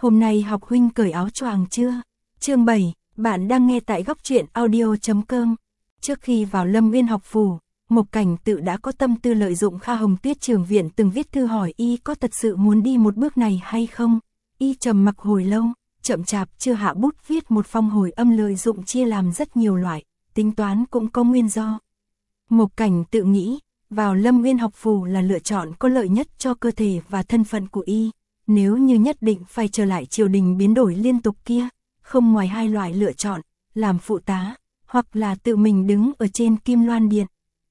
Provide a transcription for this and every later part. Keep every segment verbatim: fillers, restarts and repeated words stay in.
Hôm nay học huynh cởi áo choàng chưa? Chương bảy, bạn đang nghe tại góc truyện audio chấm com. Trước khi vào Lâm Nguyên học phủ, Mộc Cảnh Tự đã có tâm tư lợi dụng Kha Hồng Tuyết trường viện từng viết thư hỏi y có thật sự muốn đi một bước này hay không. Y trầm mặc hồi lâu, chậm chạp chưa hạ bút viết một phong hồi âm lợi dụng chia làm rất nhiều loại, tính toán cũng có nguyên do. Mộc Cảnh Tự nghĩ, vào Lâm Nguyên học phủ là lựa chọn có lợi nhất cho cơ thể và thân phận của y. Nếu như nhất định phải trở lại triều đình biến đổi liên tục kia, không ngoài hai loại lựa chọn, làm phụ tá, hoặc là tự mình đứng ở trên Kim Loan Điện.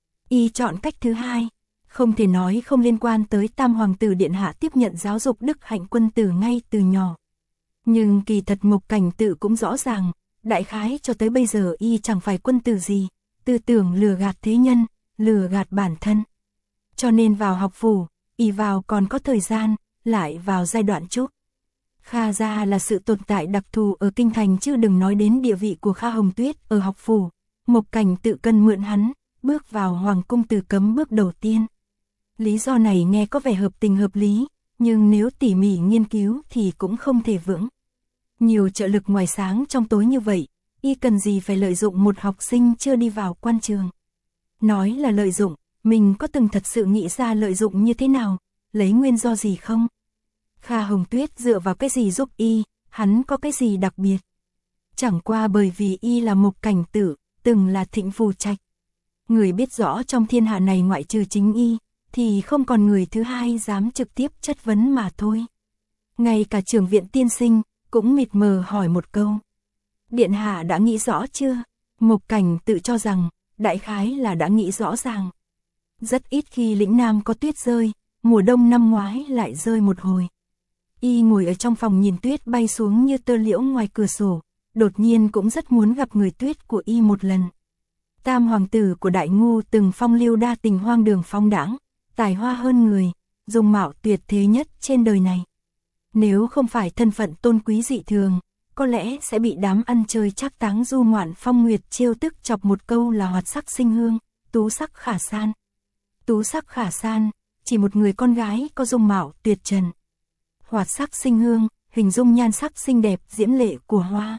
Y chọn cách thứ hai, không thể nói không liên quan tới Tam Hoàng tử Điện Hạ tiếp nhận giáo dục đức hạnh quân tử ngay từ nhỏ. Nhưng kỳ thật Mộc Cảnh Tự cũng rõ ràng, đại khái cho tới bây giờ y chẳng phải quân tử gì, tư tưởng lừa gạt thế nhân, lừa gạt bản thân. Cho nên vào học phủ, y vào còn có thời gian, lại vào giai đoạn chúc. Kha gia là sự tồn tại đặc thù ở kinh thành chứ đừng nói đến địa vị của Kha Hồng Tuyết ở học phủ. Mộc Cảnh Tự cần mượn hắn, bước vào hoàng cung từ cấm bước đầu tiên. Lý do này nghe có vẻ hợp tình hợp lý, nhưng nếu tỉ mỉ nghiên cứu thì cũng không thể vững. Nhiều trợ lực ngoài sáng trong tối như vậy, y cần gì phải lợi dụng một học sinh chưa đi vào quan trường. Nói là lợi dụng, mình có từng thật sự nghĩ ra lợi dụng như thế nào, lấy nguyên do gì không? Kha Hồng Tuyết dựa vào cái gì giúp y, hắn có cái gì đặc biệt? Chẳng qua bởi vì y là Mộc Cảnh Tự, từng là Thịnh Phù Trạch. Người biết rõ trong thiên hạ này ngoại trừ chính y, thì không còn người thứ hai dám trực tiếp chất vấn mà thôi. Ngay cả trưởng viện tiên sinh, cũng mịt mờ hỏi một câu. Điện hạ đã nghĩ rõ chưa? Mộc Cảnh Tự cho rằng, đại khái là đã nghĩ rõ ràng. Rất ít khi lĩnh Nam có tuyết rơi, mùa đông năm ngoái lại rơi một hồi. Y ngồi ở trong phòng nhìn tuyết bay xuống như tơ liễu ngoài cửa sổ, đột nhiên cũng rất muốn gặp người tuyết của y một lần. Tam hoàng tử của Đại Ngu từng phong lưu đa tình hoang đường phong đãng, tài hoa hơn người, dung mạo tuyệt thế nhất trên đời này. Nếu không phải thân phận tôn quý dị thường, có lẽ sẽ bị đám ăn chơi trác táng du ngoạn phong nguyệt trêu tức chọc một câu là hoạt sắc sinh hương, tú sắc khả san. Tú sắc khả san, chỉ một người con gái có dung mạo tuyệt trần. Hoạt sắc sinh hương, hình dung nhan sắc xinh đẹp diễm lệ của hoa.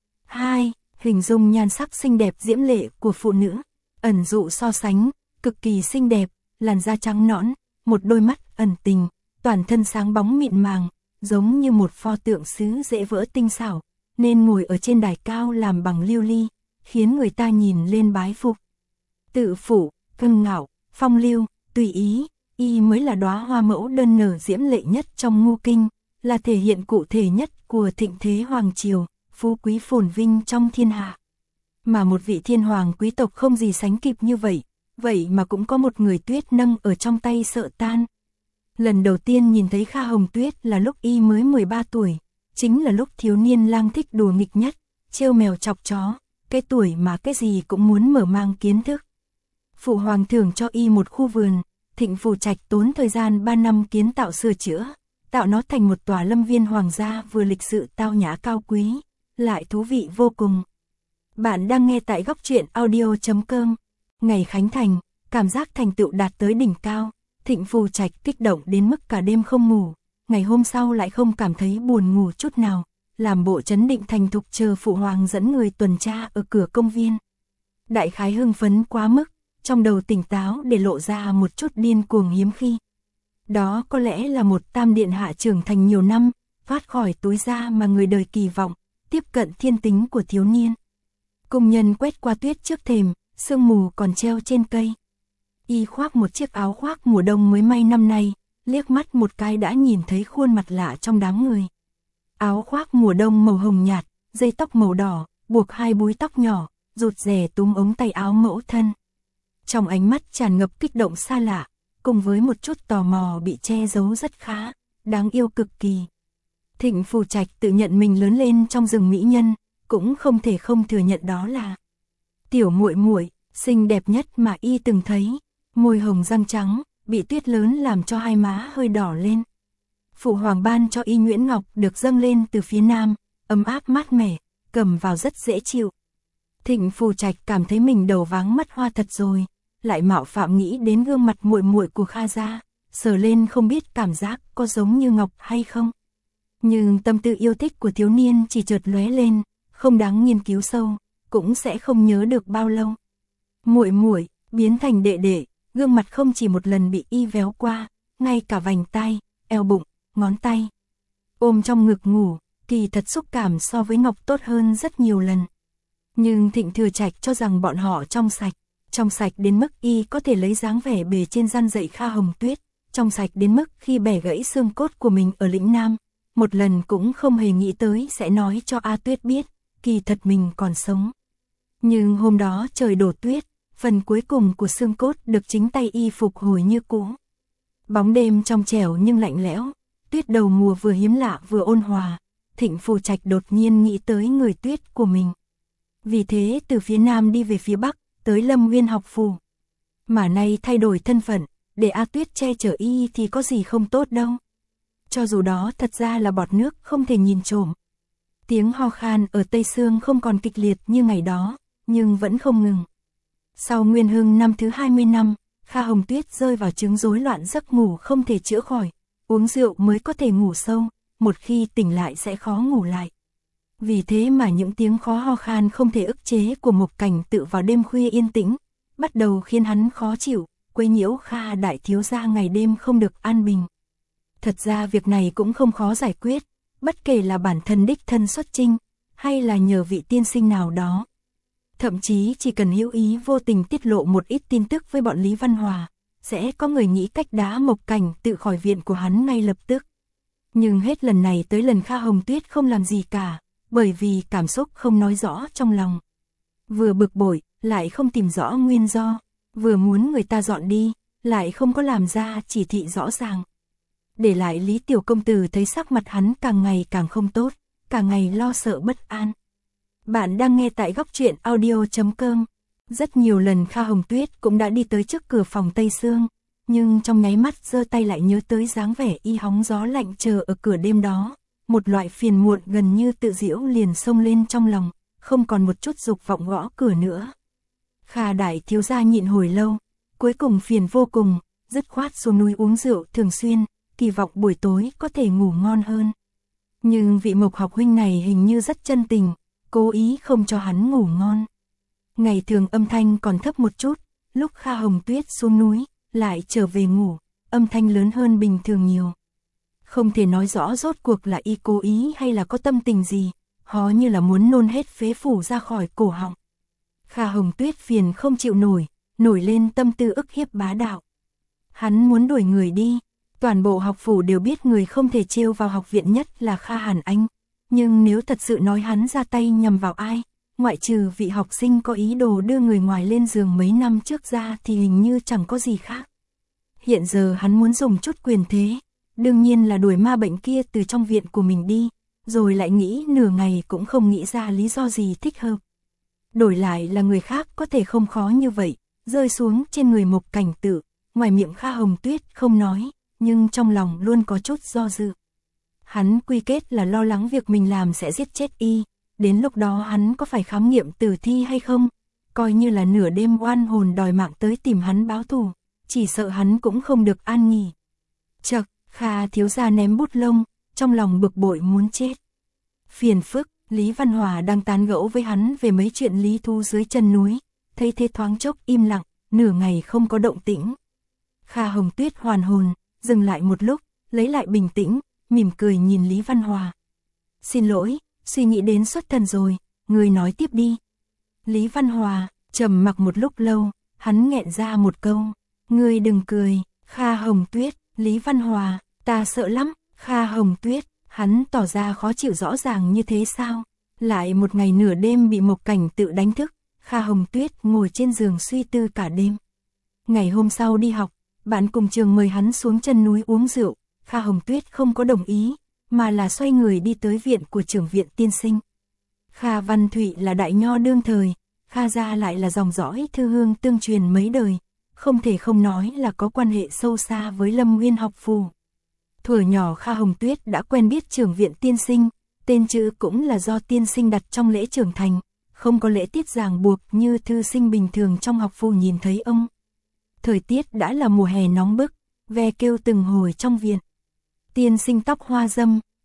Hai, hình dung nhan sắc xinh đẹp diễm lệ của phụ nữ, ẩn dụ so sánh, cực kỳ xinh đẹp, làn da trắng nõn, một đôi mắt ẩn tình, toàn thân sáng bóng mịn màng, giống như một pho tượng sứ dễ vỡ tinh xảo, nên ngồi ở trên đài cao làm bằng lưu ly, khiến người ta nhìn lên bái phục. Tự phụ, cân ngạo, phong lưu, tùy ý, y mới là đóa hoa mẫu đơn nở diễm lệ nhất trong Ngũ Kinh, là thể hiện cụ thể nhất của thịnh thế hoàng triều, phú quý phồn vinh trong thiên hạ. Mà một vị thiên hoàng quý tộc không gì sánh kịp như vậy, vậy mà cũng có một người tuyết nâng ở trong tay sợ tan. Lần đầu tiên nhìn thấy Kha Hồng Tuyết là lúc y mới mười ba tuổi, chính là lúc thiếu niên lang thích đùa nghịch nhất, trêu mèo chọc chó, cái tuổi mà cái gì cũng muốn mở mang kiến thức. Phụ hoàng thưởng cho y một khu vườn, Thịnh Phù Trạch tốn thời gian ba năm kiến tạo sửa chữa, tạo nó thành một tòa lâm viên hoàng gia vừa lịch sự tao nhã cao quý, lại thú vị vô cùng. Bạn đang nghe tại góc truyện audio chấm com. Ngày khánh thành, cảm giác thành tựu đạt tới đỉnh cao, Thịnh Phù Trạch kích động đến mức cả đêm không ngủ, ngày hôm sau lại không cảm thấy buồn ngủ chút nào, làm bộ trấn định thành thục chờ phụ hoàng dẫn người tuần tra ở cửa công viên. Đại khái hưng phấn quá mức, trong đầu tỉnh táo để lộ ra một chút điên cuồng hiếm khi. Đó có lẽ là một tam điện hạ trưởng thành nhiều năm, thoát khỏi túi da mà người đời kỳ vọng, tiếp cận thiên tính của thiếu niên. Công nhân quét qua tuyết trước thềm, sương mù còn treo trên cây. Y khoác một chiếc áo khoác mùa đông mới may năm nay, liếc mắt một cái đã nhìn thấy khuôn mặt lạ trong đám người. Áo khoác mùa đông màu hồng nhạt, dây tóc màu đỏ, buộc hai búi tóc nhỏ, rụt rè túm ống tay áo mẫu thân. Trong ánh mắt tràn ngập kích động xa lạ, cùng với một chút tò mò bị che giấu rất khá, đáng yêu cực kỳ. Thịnh Phù Trạch tự nhận mình lớn lên trong rừng mỹ nhân, cũng không thể không thừa nhận đó là tiểu muội muội xinh đẹp nhất mà y từng thấy, môi hồng răng trắng, bị tuyết lớn làm cho hai má hơi đỏ lên. Phụ hoàng ban cho y nhuyễn ngọc được dâng lên từ phía nam, ấm áp mát mẻ, cầm vào rất dễ chịu. Thịnh Phù Trạch cảm thấy mình đầu váng mắt hoa thật rồi, lại mạo phạm nghĩ đến gương mặt muội muội của Kha gia, sờ lên không biết cảm giác có giống như ngọc hay không. Nhưng tâm tư yêu thích của thiếu niên chỉ chợt lóe lên, không đáng nghiên cứu sâu, cũng sẽ không nhớ được bao lâu. Muội muội biến thành đệ đệ, gương mặt không chỉ một lần bị y véo qua, ngay cả vành tai, eo bụng, ngón tay. Ôm trong ngực ngủ, kỳ thật xúc cảm so với Ngọc tốt hơn rất nhiều lần. Nhưng Thịnh Thừa Trạch cho rằng bọn họ trong sạch, trong sạch đến mức y có thể lấy dáng vẻ bề trên gian dạy Kha Hồng Tuyết, trong sạch đến mức khi bẻ gãy xương cốt của mình ở lĩnh Nam, một lần cũng không hề nghĩ tới sẽ nói cho A Tuyết biết, kỳ thật mình còn sống. Nhưng hôm đó trời đổ tuyết, phần cuối cùng của xương cốt được chính tay y phục hồi như cũ. Bóng đêm trong trẻo nhưng lạnh lẽo, tuyết đầu mùa vừa hiếm lạ vừa ôn hòa, Thịnh Phù Trạch đột nhiên nghĩ tới người Tuyết của mình. Vì thế từ phía Nam đi về phía Bắc, tới Lâm Nguyên học phù. Mà nay thay đổi thân phận, để A Tuyết che chở y thì có gì không tốt đâu. Cho dù đó thật ra là bọt nước không thể nhìn trộm. Tiếng ho khan ở Tây Sương không còn kịch liệt như ngày đó, nhưng vẫn không ngừng. Sau Nguyên Hưng năm thứ hai mươi năm, Kha Hồng Tuyết rơi vào chứng rối loạn giấc ngủ không thể chữa khỏi. Uống rượu mới có thể ngủ sâu, một khi tỉnh lại sẽ khó ngủ lại. Vì thế mà những tiếng khó ho khan không thể ức chế của Mộc Cảnh Tự vào đêm khuya yên tĩnh, bắt đầu khiến hắn khó chịu, quấy nhiễu Kha đại thiếu gia ngày đêm không được an bình. Thật ra việc này cũng không khó giải quyết, bất kể là bản thân đích thân xuất chinh, hay là nhờ vị tiên sinh nào đó. Thậm chí chỉ cần hữu ý vô tình tiết lộ một ít tin tức với bọn Lý Văn Hòa, sẽ có người nghĩ cách đá Mộc Cảnh Tự khỏi viện của hắn ngay lập tức. Nhưng hết lần này tới lần Kha Hồng Tuyết không làm gì cả, bởi vì cảm xúc không nói rõ trong lòng. Vừa bực bội, lại không tìm rõ nguyên do, vừa muốn người ta dọn đi, lại không có làm ra chỉ thị rõ ràng. Để lại Lý Tiểu Công Tử thấy sắc mặt hắn càng ngày càng không tốt, càng ngày lo sợ bất an. Bạn đang nghe tại góc truyện audio chấm com. Rất nhiều lần Kha Hồng Tuyết cũng đã đi tới trước cửa phòng Tây Sương, nhưng trong nháy mắt giơ tay lại nhớ tới dáng vẻ y hóng gió lạnh chờ ở cửa đêm đó. Một loại phiền muộn gần như tự giễu liền xông lên trong lòng, không còn một chút dục vọng gõ cửa nữa. Kha đại thiếu gia nhịn hồi lâu, cuối cùng phiền vô cùng, dứt khoát xuống núi uống rượu thường xuyên, kỳ vọng buổi tối có thể ngủ ngon hơn. Nhưng vị Mộc học huynh này hình như rất chân tình, cố ý không cho hắn ngủ ngon. Ngày thường âm thanh còn thấp một chút, lúc Kha Hồng Tuyết xuống núi, lại trở về ngủ, âm thanh lớn hơn bình thường nhiều. Không thể nói rõ rốt cuộc là y cố ý hay là có tâm tình gì, hó như là muốn nôn hết phế phủ ra khỏi cổ họng. Kha Hồng Tuyết phiền không chịu nổi, nổi lên tâm tư ức hiếp bá đạo. Hắn muốn đuổi người đi, toàn bộ học phủ đều biết người không thể trêu vào học viện nhất là Kha Hàn Anh, nhưng nếu thật sự nói hắn ra tay nhằm vào ai, ngoại trừ vị học sinh có ý đồ đưa người ngoài lên giường mấy năm trước ra thì hình như chẳng có gì khác. Hiện giờ hắn muốn dùng chút quyền thế, đương nhiên là đuổi ma bệnh kia từ trong viện của mình đi, rồi lại nghĩ nửa ngày cũng không nghĩ ra lý do gì thích hợp. Đổi lại là người khác có thể không khó như vậy, rơi xuống trên người Mộc Cảnh Tự, ngoài miệng Kha Hồng Tuyết không nói, nhưng trong lòng luôn có chút do dự. Hắn quy kết là lo lắng việc mình làm sẽ giết chết y, đến lúc đó hắn có phải khám nghiệm tử thi hay không, coi như là nửa đêm oan hồn đòi mạng tới tìm hắn báo thù, chỉ sợ hắn cũng không được an nghỉ. Chậc, Kha thiếu gia ném bút lông, trong lòng bực bội muốn chết. Phiền phức, Lý Văn Hòa đang tán gẫu với hắn về mấy chuyện lý thu dưới chân núi, thấy thế thoáng chốc im lặng, nửa ngày không có động tĩnh. Kha Hồng Tuyết hoàn hồn, dừng lại một lúc, lấy lại bình tĩnh, mỉm cười nhìn Lý Văn Hòa. Xin lỗi, suy nghĩ đến xuất thần rồi, người nói tiếp đi. Lý Văn Hòa trầm mặc một lúc lâu, hắn nghẹn ra một câu, ngươi đừng cười. Kha Hồng Tuyết, Lý Văn Hòa, ta sợ lắm. Kha Hồng Tuyết, hắn tỏ ra khó chịu rõ ràng như thế sao? Lại một ngày nửa đêm bị Mộc Cảnh Tự đánh thức, Kha Hồng Tuyết ngồi trên giường suy tư cả đêm. Ngày hôm sau đi học, bạn cùng trường mời hắn xuống chân núi uống rượu, Kha Hồng Tuyết không có đồng ý, mà là xoay người đi tới viện của trưởng viện tiên sinh. Kha Văn Thụy là đại nho đương thời, Kha gia lại là dòng dõi thư hương tương truyền mấy đời, không thể không nói là có quan hệ sâu xa với Lâm Nguyên học phù. Thuở nhỏ Kha Hồng Tuyết đã quen biết trưởng viện tiên sinh, tên chữ cũng là do tiên sinh đặt trong lễ trưởng thành, không có lễ tiết ràng buộc như thư sinh bình thường trong học phù nhìn thấy ông. Thời tiết đã là mùa hè nóng bức, ve kêu từng hồi trong viện. Tiên sinh tóc hoa dâm,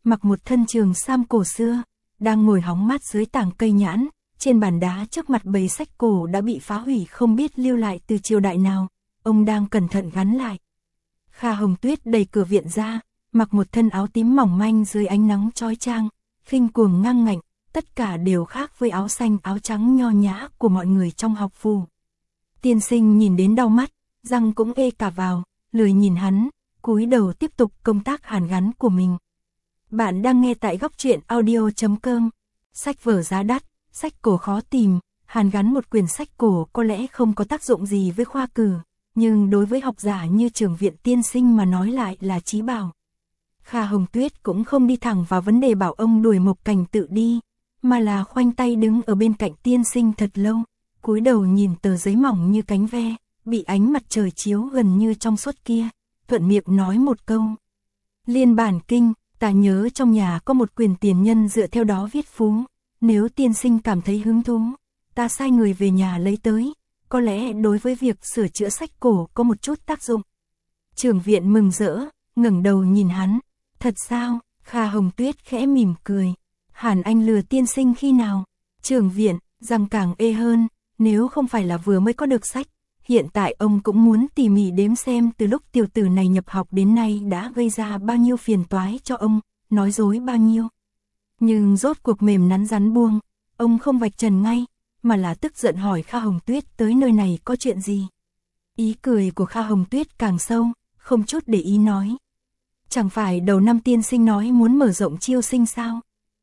mặc một thân trường sam cổ xưa, đang ngồi hóng mát dưới tảng cây nhãn, trên bàn đá trước mặt bầy sách cổ đã bị phá hủy không biết lưu lại từ triều đại nào, ông đang cẩn thận gắn lại. Kha Hồng Tuyết đẩy cửa viện ra, mặc một thân áo tím mỏng manh dưới ánh nắng chói chang, khinh cuồng ngang ngạnh, tất cả đều khác với áo xanh áo trắng nho nhã của mọi người trong học phù. Tiên sinh nhìn đến đau mắt, răng cũng ê cả vào, lười nhìn hắn, cúi đầu tiếp tục công tác hàn gắn của mình. Bạn đang nghe tại góc truyện audio chấm com. Sách vở giá đắt, sách cổ khó tìm, hàn gắn một quyển sách cổ có lẽ không có tác dụng gì với khoa cử, nhưng đối với học giả như Trường Viện tiên sinh mà nói lại là chí bảo. Kha Hồng Tuyết cũng không đi thẳng vào vấn đề bảo ông đuổi Mộc Cảnh Tự đi, mà là khoanh tay đứng ở bên cạnh tiên sinh thật lâu, cúi đầu nhìn tờ giấy mỏng như cánh ve, bị ánh mặt trời chiếu gần như trong suốt kia, thuận miệng nói một câu. Liên bản kinh, ta nhớ trong nhà có một quyền tiền nhân dựa theo đó viết phú, nếu tiên sinh cảm thấy hứng thú, ta sai người về nhà lấy tới, có lẽ đối với việc sửa chữa sách cổ có một chút tác dụng. Trường Viện mừng rỡ, ngẩng đầu nhìn hắn, thật sao? Kha Hồng Tuyết khẽ mỉm cười, hẳn anh lừa tiên sinh khi nào? Trường Viện, răng càng ê hơn, nếu không phải là vừa mới có được sách, hiện tại ông cũng muốn tỉ mỉ đếm xem từ lúc tiểu tử này nhập học đến nay đã gây ra bao nhiêu phiền toái cho ông, nói dối bao nhiêu. Nhưng rốt cuộc mềm nắn rắn buông, ông không vạch trần ngay, mà là tức giận hỏi Kha Hồng Tuyết tới nơi này có chuyện gì. Ý cười của Kha Hồng Tuyết càng sâu, không chút để ý nói. Chẳng phải đầu năm tiên sinh nói muốn mở rộng chiêu sinh sao?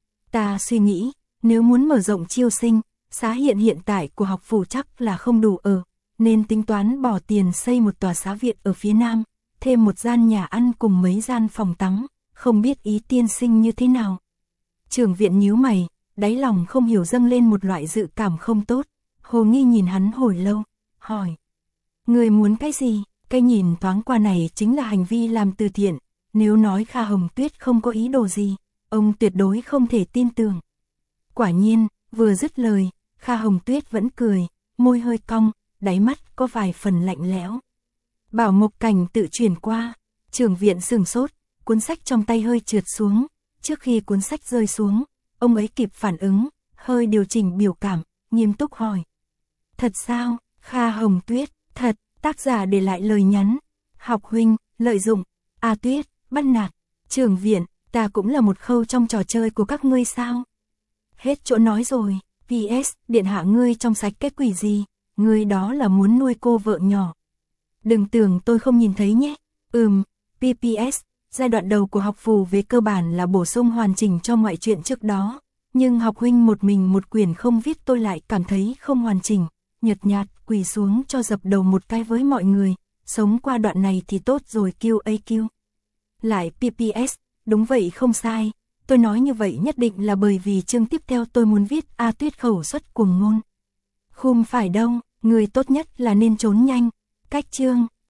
Ta suy nghĩ, nếu muốn mở rộng chiêu sinh, xá hiện hiện tại của học phủ chắc là không đủ ở, nên tính toán bỏ tiền xây một tòa xá viện ở phía nam, thêm một gian nhà ăn cùng mấy gian phòng tắm, không biết ý tiên sinh như thế nào. Trường Viện nhíu mày, đáy lòng không hiểu dâng lên một loại dự cảm không tốt, hồ nghi nhìn hắn hồi lâu, hỏi. Người muốn cái gì? Cái nhìn thoáng qua này chính là hành vi làm từ thiện, nếu nói Kha Hồng Tuyết không có ý đồ gì, ông tuyệt đối không thể tin tưởng. Quả nhiên, vừa dứt lời, Kha Hồng Tuyết vẫn cười, môi hơi cong, đáy mắt có vài phần lạnh lẽo. Bảo Mộc Cảnh Tự chuyển qua, Trường Viện sửng sốt, cuốn sách trong tay hơi trượt xuống, trước khi cuốn sách rơi xuống, ông ấy kịp phản ứng, hơi điều chỉnh biểu cảm, nghiêm túc hỏi. Thật sao? Kha Hồng Tuyết, thật, tác giả để lại lời nhắn. Học huynh, lợi dụng, A Tuyết, bắt nạt, Trường Viện, ta cũng là một khâu trong trò chơi của các ngươi sao? Hết chỗ nói rồi, pê ét, điện hạ ngươi trong sạch cái quỷ gì, ngươi đó là muốn nuôi cô vợ nhỏ. Đừng tưởng tôi không nhìn thấy nhé, ừm, pê pê ét, giai đoạn đầu của học phù về cơ bản là bổ sung hoàn chỉnh cho ngoại truyện trước đó, nhưng học huynh một mình một quyển không viết tôi lại cảm thấy không hoàn chỉnh, nhợt nhạt quỳ xuống cho dập đầu một cái với mọi người, sống qua đoạn này thì tốt rồi kiu a kiu. Lại pê pê ét, đúng vậy không sai, tôi nói như vậy nhất định là bởi vì chương tiếp theo tôi muốn viết A Tuyết khẩu xuất cuồng ngôn. Không phải đâu, người tốt nhất là nên trốn nhanh, cách chương.